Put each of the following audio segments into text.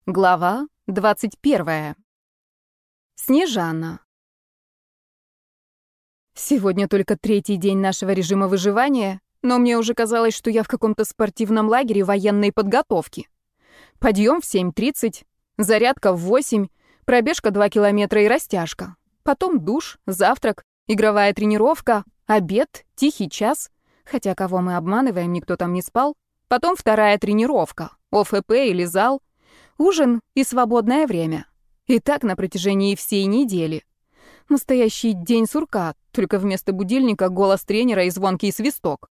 Глава 21. Снежана. Сегодня только третий день нашего режима выживания, но мне уже казалось, что я в каком-то спортивном лагере военной подготовки. Подъем в 7:30, зарядка в 8, пробежка 2 километра и растяжка. Потом душ, завтрак, игровая тренировка, обед, тихий час. Хотя кого мы обманываем, никто там не спал. Потом вторая тренировка, ОФП или зал. Ужин и свободное время. И так на протяжении всей недели. Настоящий день сурка, только вместо будильника голос тренера и звонкий свисток.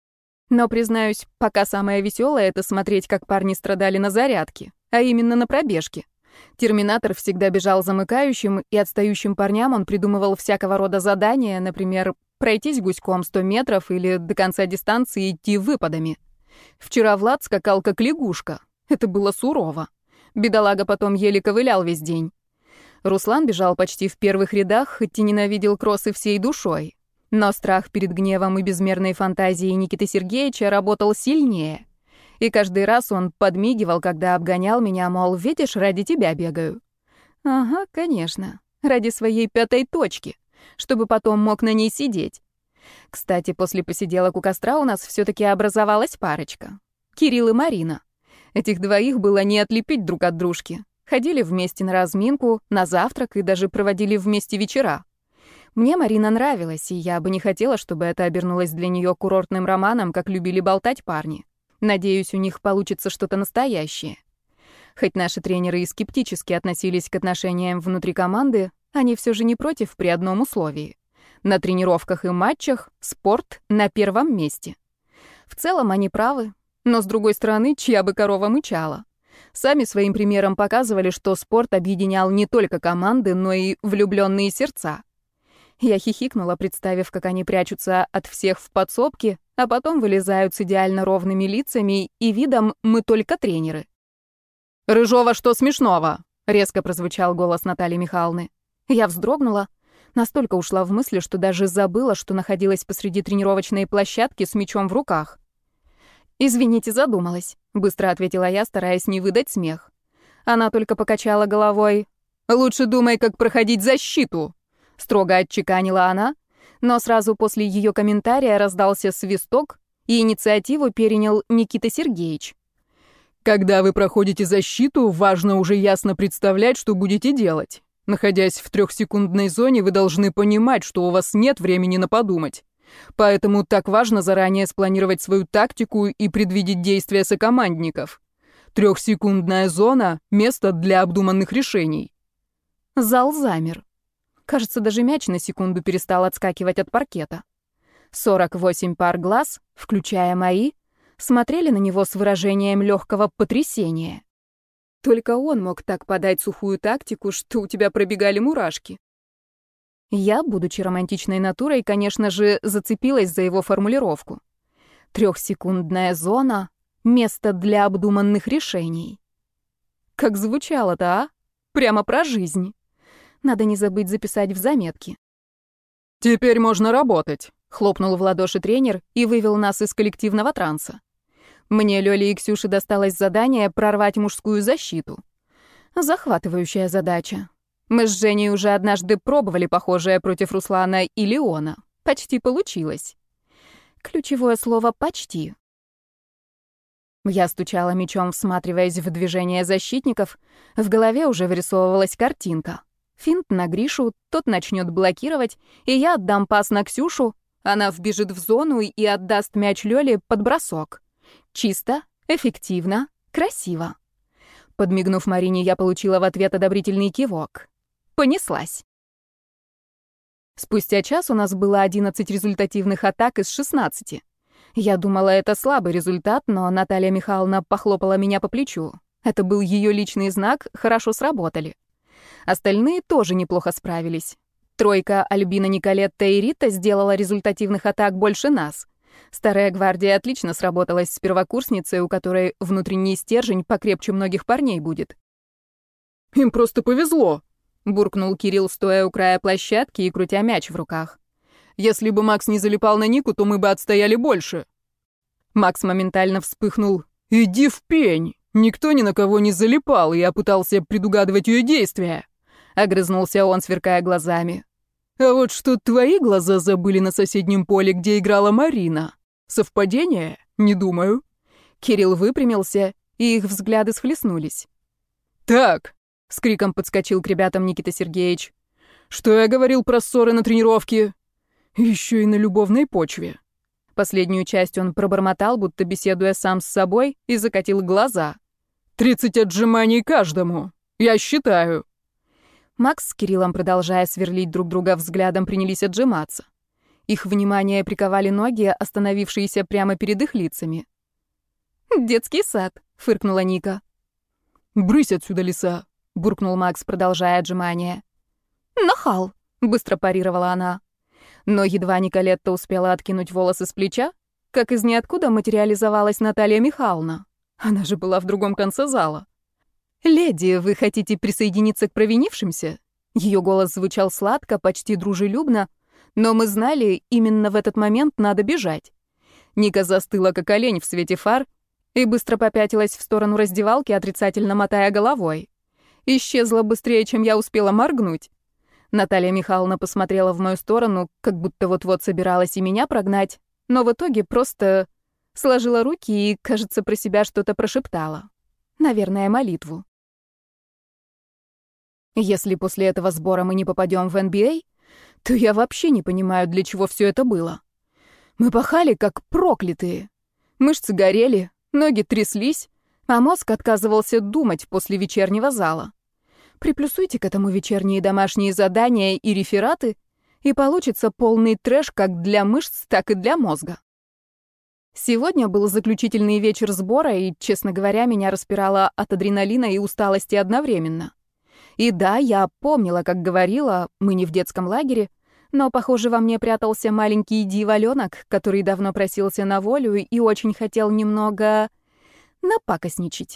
Но, признаюсь, пока самое веселое — это смотреть, как парни страдали на зарядке, а именно на пробежке. Терминатор всегда бежал замыкающим, и отстающим парням он придумывал всякого рода задания, например, пройтись гуськом 100 метров или до конца дистанции идти выпадами. Вчера Влад скакал как лягушка. Это было сурово. Бедолага потом еле ковылял весь день. Руслан бежал почти в первых рядах, хоть и ненавидел кроссы всей душой. Но страх перед гневом и безмерной фантазией Никиты Сергеевича работал сильнее. И каждый раз он подмигивал, когда обгонял меня, мол, видишь, ради тебя бегаю. Ага, конечно, ради своей 5-й точки, чтобы потом мог на ней сидеть. Кстати, после посиделок у костра у нас все-таки образовалась парочка. Кирилл и Марина. Этих двоих было не отлепить друг от дружки. Ходили вместе на разминку, на завтрак и даже проводили вместе вечера. Мне Марина нравилась, и я бы не хотела, чтобы это обернулось для нее курортным романом, как любили болтать парни. Надеюсь, у них получится что-то настоящее. Хоть наши тренеры и скептически относились к отношениям внутри команды, они все же не против при одном условии. На тренировках и матчах спорт на первом месте. В целом они правы. Но, с другой стороны, чья бы корова мычала. Сами своим примером показывали, что спорт объединял не только команды, но и влюбленные сердца. Я хихикнула, представив, как они прячутся от всех в подсобке, а потом вылезают с идеально ровными лицами и видом «мы только тренеры». «Рыжова, что смешного?» — резко прозвучал голос Натальи Михайловны. Я вздрогнула, настолько ушла в мысли, что даже забыла, что находилась посреди тренировочной площадки с мячом в руках. «Извините, задумалась», — быстро ответила я, стараясь не выдать смех. Она только покачала головой. «Лучше думай, как проходить защиту», — строго отчеканила она, но сразу после ее комментария раздался свисток, и инициативу перенял Никита Сергеевич. «Когда вы проходите защиту, важно уже ясно представлять, что будете делать. Находясь в 3-секундной зоне, вы должны понимать, что у вас нет времени на подумать. Поэтому так важно заранее спланировать свою тактику и предвидеть действия сокомандников. 3-секундная зона — место для обдуманных решений». Зал замер. Кажется, даже мяч на секунду перестал отскакивать от паркета. 48 пар глаз, включая мои, смотрели на него с выражением легкого потрясения. Только он мог так подать сухую тактику, что у тебя пробегали мурашки. Я, будучи романтичной натурой, конечно же, зацепилась за его формулировку. 3-секундная зона — место для обдуманных решений. Как звучало-то, а? Прямо про жизнь. Надо не забыть записать в заметки. «Теперь можно работать», — хлопнул в ладоши тренер и вывел нас из коллективного транса. Мне, Лёле и Ксюше досталось задание прорвать мужскую защиту. Захватывающая задача. Мы с Женей уже однажды пробовали похожее против Руслана и Леона. Почти получилось. Ключевое слово «почти». Я стучала мячом, всматриваясь в движение защитников. В голове уже вырисовывалась картинка. Финт на Гришу, тот начнет блокировать, и я отдам пас на Ксюшу. Она вбежит в зону и отдаст мяч Лёле под бросок. Чисто, эффективно, красиво. Подмигнув Марине, я получила в ответ одобрительный кивок. Понеслась. Спустя час у нас было 11 результативных атак из 16. Я думала, это слабый результат, но Наталья Михайловна похлопала меня по плечу. Это был ее личный знак, хорошо сработали. Остальные тоже неплохо справились. Тройка Альбина, Николетта и Рита сделала результативных атак больше нас. Старая гвардия отлично сработалась с первокурсницей, у которой внутренний стержень покрепче многих парней будет. «Им просто повезло», — буркнул Кирилл, стоя у края площадки и крутя мяч в руках. «Если бы Макс не залипал на Нику, то мы бы отстояли больше». Макс моментально вспыхнул. «Иди в пень!» Никто ни на кого не залипал, я пытался предугадывать ее действия. Огрызнулся он, сверкая глазами. А вот что твои глаза забыли на соседнем поле, где играла Марина. Совпадение? Не думаю. Кирилл выпрямился, и их взгляды схлестнулись. «Так», — с криком подскочил к ребятам Никита Сергеевич. «Что я говорил про ссоры на тренировке? Еще и на любовной почве». Последнюю часть он пробормотал, будто беседуя сам с собой, и закатил глаза. 30 отжиманий каждому. Я считаю». Макс с Кириллом, продолжая сверлить друг друга взглядом, принялись отжиматься. Их внимание приковали ноги, остановившиеся прямо перед их лицами. «Детский сад», — фыркнула Ника. «Брысь отсюда, лиса», — буркнул Макс, продолжая отжимания. «Нахал», — быстро парировала она. Но едва Николетта успела откинуть волосы с плеча, как из ниоткуда материализовалась Наталья Михайловна. Она же была в другом конце зала. «Леди, вы хотите присоединиться к провинившимся?» Ее голос звучал сладко, почти дружелюбно, но мы знали, именно в этот момент надо бежать. Ника застыла, как олень в свете фар, и быстро попятилась в сторону раздевалки, отрицательно мотая головой. Исчезла быстрее, чем я успела моргнуть. Наталья Михайловна посмотрела в мою сторону, как будто вот-вот собиралась и меня прогнать, но в итоге просто сложила руки и, кажется, про себя что-то прошептала. Наверное, молитву. Если после этого сбора мы не попадем в NBA, то я вообще не понимаю, для чего все это было. Мы пахали, как проклятые. Мышцы горели, ноги тряслись, а мозг отказывался думать после вечернего зала. Приплюсуйте к этому вечерние домашние задания и рефераты, и получится полный трэш как для мышц, так и для мозга. Сегодня был заключительный вечер сбора, и, честно говоря, меня распирало от адреналина и усталости одновременно. И да, я помнила, как говорила, мы не в детском лагере, но, похоже, во мне прятался маленький дьяволёнок, который давно просился на волю и очень хотел немного напакостничать.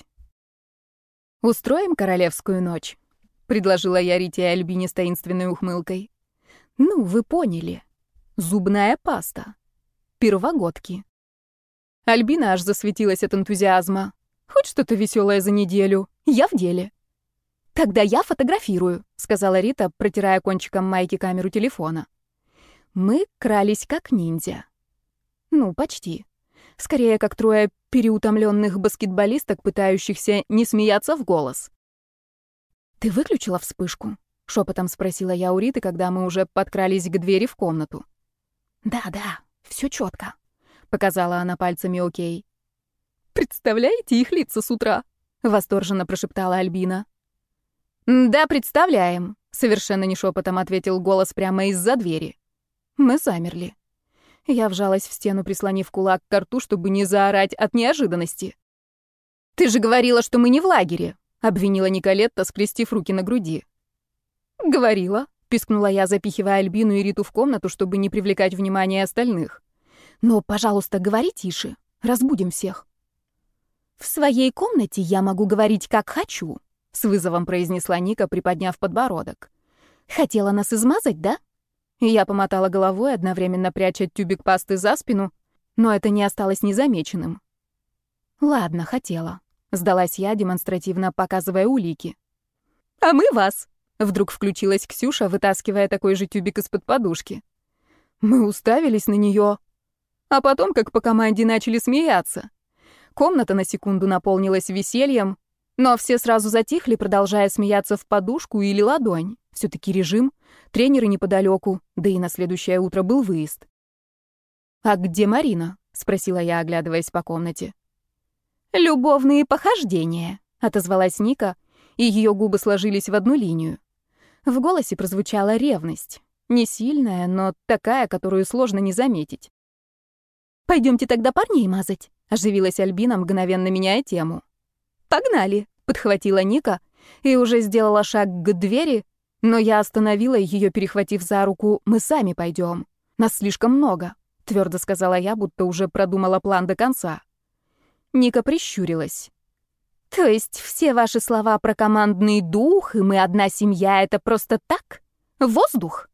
«Устроим королевскую ночь?» — предложила я Рите и Альбине с таинственной ухмылкой. «Ну, вы поняли. Зубная паста. Первогодки». Альбина аж засветилась от энтузиазма. «Хоть что-то веселое за неделю. Я в деле». «Тогда я фотографирую», — сказала Рита, протирая кончиком майки камеру телефона. Мы крались как ниндзя. Ну, почти. Скорее, как трое переутомленных баскетболисток, пытающихся не смеяться в голос. «Ты выключила вспышку?» — шепотом спросила я у Риты, когда мы уже подкрались к двери в комнату. «Да, все четко», — показала она пальцами окей. «Представляете их лица с утра?» — восторженно прошептала Альбина. «Да, представляем», — совершенно не шепотом ответил голос прямо из-за двери. Мы замерли. Я вжалась в стену, прислонив кулак к рту, чтобы не заорать от неожиданности. «Ты же говорила, что мы не в лагере», — обвинила Николетта, скрестив руки на груди. «Говорила», — пискнула я, запихивая Альбину и Риту в комнату, чтобы не привлекать внимание остальных. «Но, пожалуйста, говори тише. Разбудим всех». «В своей комнате я могу говорить, как хочу», — с вызовом произнесла Ника, приподняв подбородок. «Хотела нас измазать, да?» Я помотала головой, одновременно пряча тюбик пасты за спину, но это не осталось незамеченным. «Ладно, хотела», — сдалась я, демонстративно показывая улики. «А мы вас!» — вдруг включилась Ксюша, вытаскивая такой же тюбик из-под подушки. Мы уставились на нее, а потом, как по команде, начали смеяться. Комната на секунду наполнилась весельем, но все сразу затихли, продолжая смеяться в подушку или ладонь. Все-таки режим, тренеры неподалеку, да и на следующее утро был выезд. «А где Марина?» — спросила я, оглядываясь по комнате. «Любовные похождения», — отозвалась Ника, и ее губы сложились в одну линию. В голосе прозвучала ревность. Не сильная, но такая, которую сложно не заметить. «Пойдемте тогда парней мазать», — оживилась Альбина, мгновенно меняя тему. «Погнали», — подхватила Ника и уже сделала шаг к двери, но я остановила ее, перехватив за руку. «Мы сами пойдем. Нас слишком много», — твердо сказала я, будто уже продумала план до конца. Ника прищурилась. «То есть все ваши слова про командный дух и мы одна семья — это просто так? Воздух?»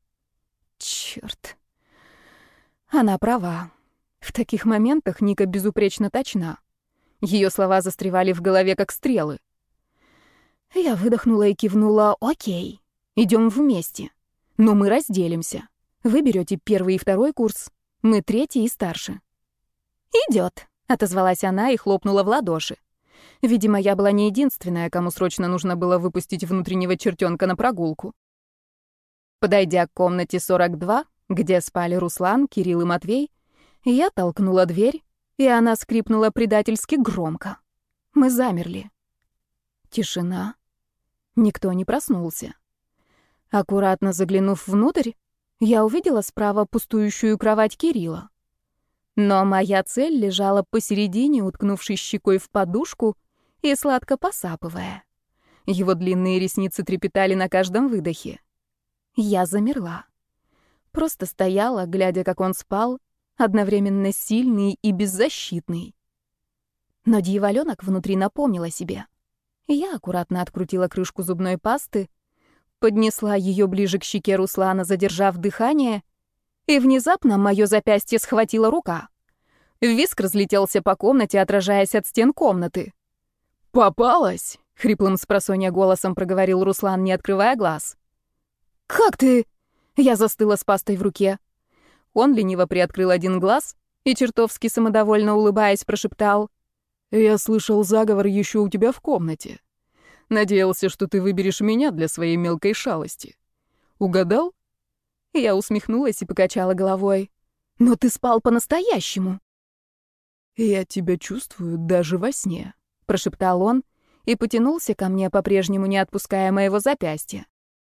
Черт. Она права. В таких моментах Ника безупречно точна. Ее слова застревали в голове, как стрелы. Я выдохнула и кивнула: «Окей, идем вместе. Но мы разделимся. Вы берете первый и второй курс, мы третий и старше». «Идет», — отозвалась она и хлопнула в ладоши. Видимо, я была не единственная, кому срочно нужно было выпустить внутреннего чертенка на прогулку. Подойдя к комнате 42, где спали Руслан, Кирилл и Матвей, я толкнула дверь, и она скрипнула предательски громко. Мы замерли. Тишина. Никто не проснулся. Аккуратно заглянув внутрь, я увидела справа пустующую кровать Кирилла. Но моя цель лежала посередине, уткнувшись щекой в подушку и сладко посапывая. Его длинные ресницы трепетали на каждом выдохе. Я замерла. Просто стояла, глядя, как он спал, одновременно сильный и беззащитный. Но дьяволёнок внутри напомнил о себе. Я аккуратно открутила крышку зубной пасты, поднесла ее ближе к щеке Руслана, задержав дыхание, и внезапно моё запястье схватила рука. Визг разлетелся по комнате, отражаясь от стен комнаты. «Попалась!» — хриплым спросонья голосом проговорил Руслан, не открывая глаз. «Как ты?» Я застыла с пастой в руке. Он лениво приоткрыл один глаз и, чертовски самодовольно улыбаясь, прошептал: «Я слышал заговор еще у тебя в комнате. Надеялся, что ты выберешь меня для своей мелкой шалости. Угадал?» Я усмехнулась и покачала головой. «Но ты спал по-настоящему». «Я тебя чувствую даже во сне», — прошептал он и потянулся ко мне, по-прежнему не отпуская моего запястья.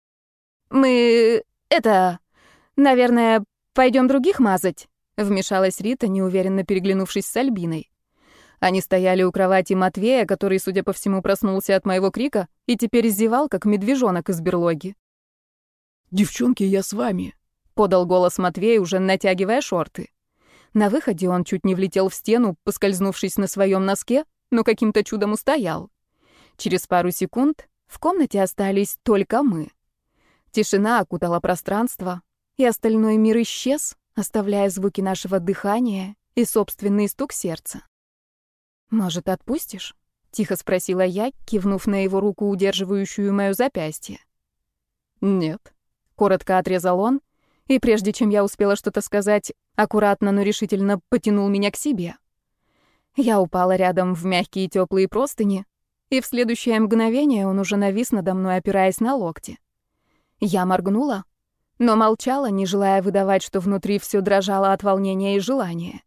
Наверное, пойдем других мазать», — вмешалась Рита, неуверенно переглянувшись с Альбиной. Они стояли у кровати Матвея, который, судя по всему, проснулся от моего крика и теперь зевал, как медвежонок из берлоги. «Девчонки, я с вами», — подал голос Матвей, уже натягивая шорты. На выходе он чуть не влетел в стену, поскользнувшись на своем носке, но каким-то чудом устоял. Через пару секунд в комнате остались только мы. Тишина окутала пространство, и остальной мир исчез, оставляя звуки нашего дыхания и собственный стук сердца. «Может, отпустишь?» — тихо спросила я, кивнув на его руку, удерживающую моё запястье. «Нет», — коротко отрезал он, и прежде чем я успела что-то сказать, аккуратно, но решительно потянул меня к себе. Я упала рядом в мягкие тёплые простыни, и в следующее мгновение он уже навис надо мной, опираясь на локти. Я моргнула, но молчала, не желая выдавать, что внутри всё дрожало от волнения и желания.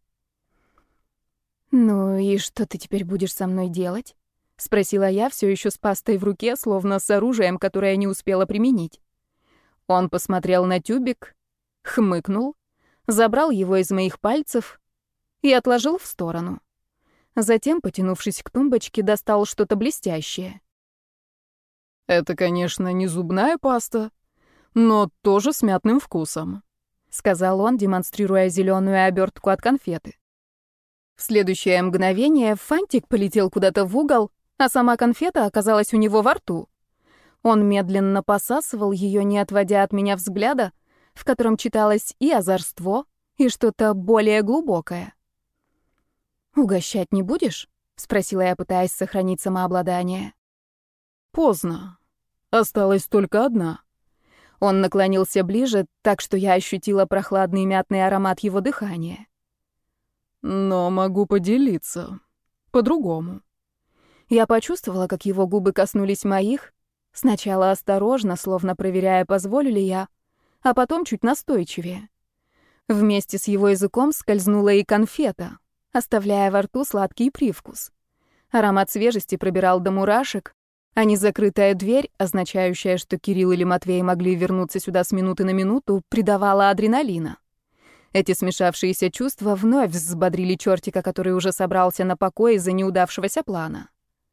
«Ну и что ты теперь будешь со мной делать?» — спросила я, всё ещё с пастой в руке, словно с оружием, которое не успела применить. Он посмотрел на тюбик, хмыкнул, забрал его из моих пальцев и отложил в сторону. Затем, потянувшись к тумбочке, достал что-то блестящее. «Это, конечно, не зубная паста, но тоже с мятным вкусом», — сказал он, демонстрируя зеленую обертку от конфеты. В следующее мгновение фантик полетел куда-то в угол, а сама конфета оказалась у него во рту. Он медленно посасывал ее, не отводя от меня взгляда, в котором читалось и озорство, и что-то более глубокое. «Угощать не будешь?» — спросила я, пытаясь сохранить самообладание. «Поздно. Осталась только одна». Он наклонился ближе, так что я ощутила прохладный мятный аромат его дыхания. «Но могу поделиться. По-другому». Я почувствовала, как его губы коснулись моих, сначала осторожно, словно проверяя, позволю ли я, а потом чуть настойчивее. Вместе с его языком скользнула и конфета, оставляя во рту сладкий привкус. Аромат свежести пробирал до мурашек, а незакрытая дверь, означающая, что Кирилл или Матвей могли вернуться сюда с минуты на минуту, придавала адреналина. Эти смешавшиеся чувства вновь взбодрили чертика, который уже собрался на покой из-за неудавшегося плана.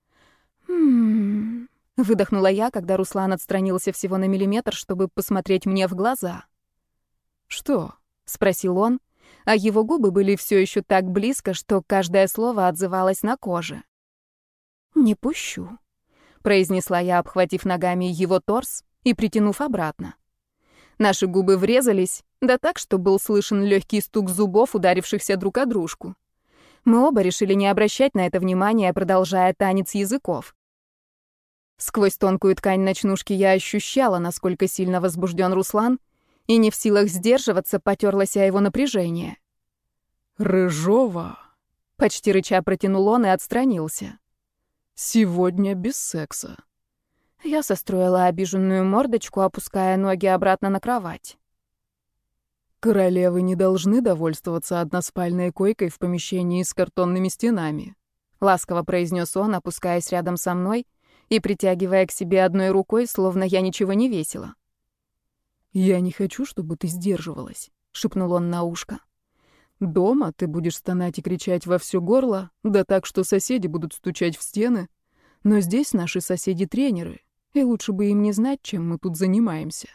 Выдохнула я, когда Руслан отстранился всего на миллиметр, чтобы посмотреть мне в глаза. «Что?» — спросил он, а его губы были все еще так близко, что каждое слово отзывалось на коже. «Не пущу», — произнесла я, обхватив ногами его торс и притянув обратно. Наши губы врезались, да так, что был слышен легкий стук зубов, ударившихся друг о дружку. Мы оба решили не обращать на это внимания, продолжая танец языков. Сквозь тонкую ткань ночнушки я ощущала, насколько сильно возбужден Руслан, и не в силах сдерживаться, потерлась о его напряжение. «Рыжова!» — почти рыча протянул он и отстранился. «Сегодня без секса». Я состроила обиженную мордочку, опуская ноги обратно на кровать. «Королевы не должны довольствоваться односпальной койкой в помещении с картонными стенами», — ласково произнес он, опускаясь рядом со мной и притягивая к себе одной рукой, словно я ничего не весила. «Я не хочу, чтобы ты сдерживалась», — шепнул он на ушко. «Дома ты будешь стонать и кричать во всё горло, да так, что соседи будут стучать в стены. Но здесь наши соседи-тренеры, и лучше бы им не знать, чем мы тут занимаемся».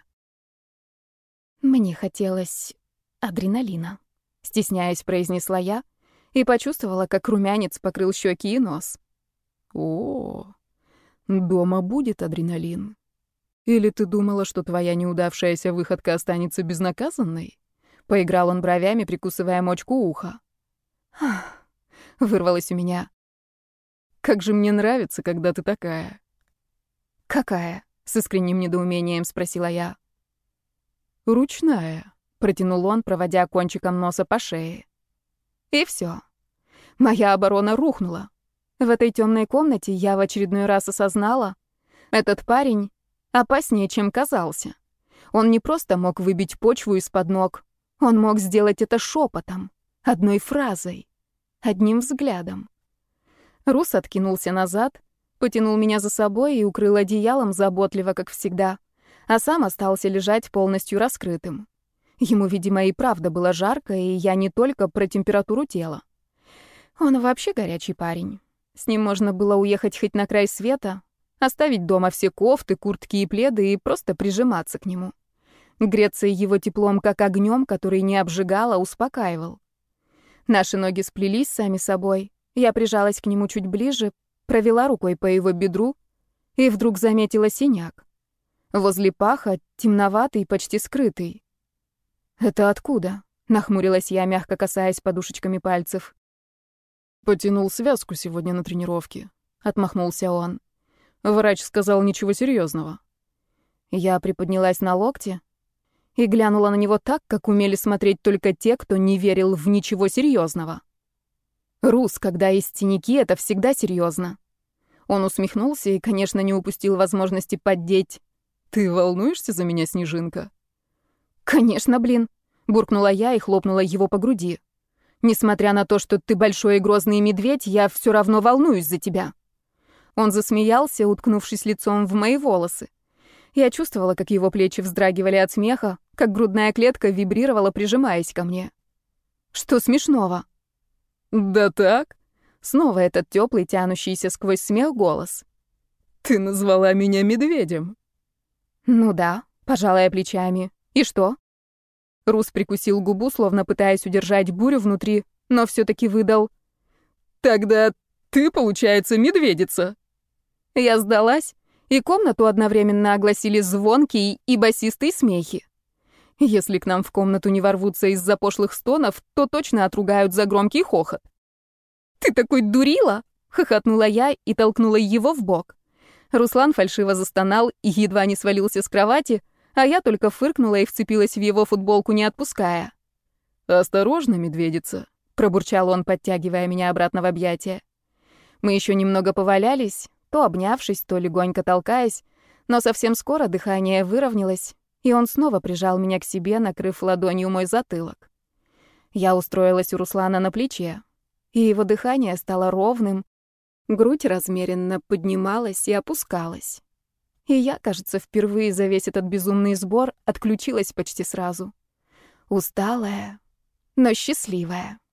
Мне хотелось адреналина, стесняясь, произнесла я и почувствовала, как румянец покрыл щеки и нос. «О, дома будет адреналин. Или ты думала, что твоя неудавшаяся выходка останется безнаказанной?» Поиграл он бровями, прикусывая мочку уха. «Ах», вырвалось у меня. «Как же мне нравится, когда ты такая». «Какая?» — с искренним недоумением спросила я. «Ручная», — протянул он, проводя кончиком носа по шее. И все. Моя оборона рухнула. В этой темной комнате я в очередной раз осознала, этот парень опаснее, чем казался. Он не просто мог выбить почву из-под ног, он мог сделать это шепотом, одной фразой, одним взглядом. Рус откинулся назад, потянул меня за собой и укрыл одеялом заботливо, как всегда, а сам остался лежать полностью раскрытым. Ему, видимо, и правда было жарко, и я не только про температуру тела. Он вообще горячий парень. С ним можно было уехать хоть на край света, оставить дома все кофты, куртки и пледы и просто прижиматься к нему. Греться его теплом, как огнем, который не обжигал, а успокаивал. Наши ноги сплелись сами собой. Я прижалась к нему чуть ближе, провела рукой по его бедру и вдруг заметила синяк. Возле паха, темноватый, почти скрытый. «Это откуда?» — нахмурилась я, мягко касаясь подушечками пальцев. «Потянул связку сегодня на тренировке», — отмахнулся он. «Врач сказал, ничего серьезного». Я приподнялась на локте и глянула на него так, как умели смотреть только те, кто не верил в ничего серьезного. Рус, когда есть синяки, это всегда серьезно. Он усмехнулся и, конечно, не упустил возможности поддеть. «Ты волнуешься за меня, Снежинка?» «Конечно, блин», — буркнула я и хлопнула его по груди. «Несмотря на то, что ты большой и грозный медведь, я все равно волнуюсь за тебя». Он засмеялся, уткнувшись лицом в мои волосы. Я чувствовала, как его плечи вздрагивали от смеха, как грудная клетка вибрировала, прижимаясь ко мне. «Что смешного?» «Да так?» Снова этот теплый, тянущийся сквозь смех голос. «Ты назвала меня медведем». «Ну да», — пожала я плечами. «И что?» Рус прикусил губу, словно пытаясь удержать бурю внутри, но все-таки выдал. «Тогда ты, получается, медведица». Я сдалась, и комнату одновременно огласили звонкие и басистые смехи. Если к нам в комнату не ворвутся из-за пошлых стонов, то точно отругают за громкий хохот. «Ты такой дурила!» — хохотнула я и толкнула его в бок. Руслан фальшиво застонал и едва не свалился с кровати, а я только фыркнула и вцепилась в его футболку, не отпуская. «Осторожно, медведица», — пробурчал он, подтягивая меня обратно в объятия. Мы еще немного повалялись, то обнявшись, то легонько толкаясь, но совсем скоро дыхание выровнялось, и он снова прижал меня к себе, накрыв ладонью мой затылок. Я устроилась у Руслана на плече, и его дыхание стало ровным, грудь размеренно поднималась и опускалась. И я, кажется, впервые за весь этот безумный сбор отключилась почти сразу. Усталая, но счастливая.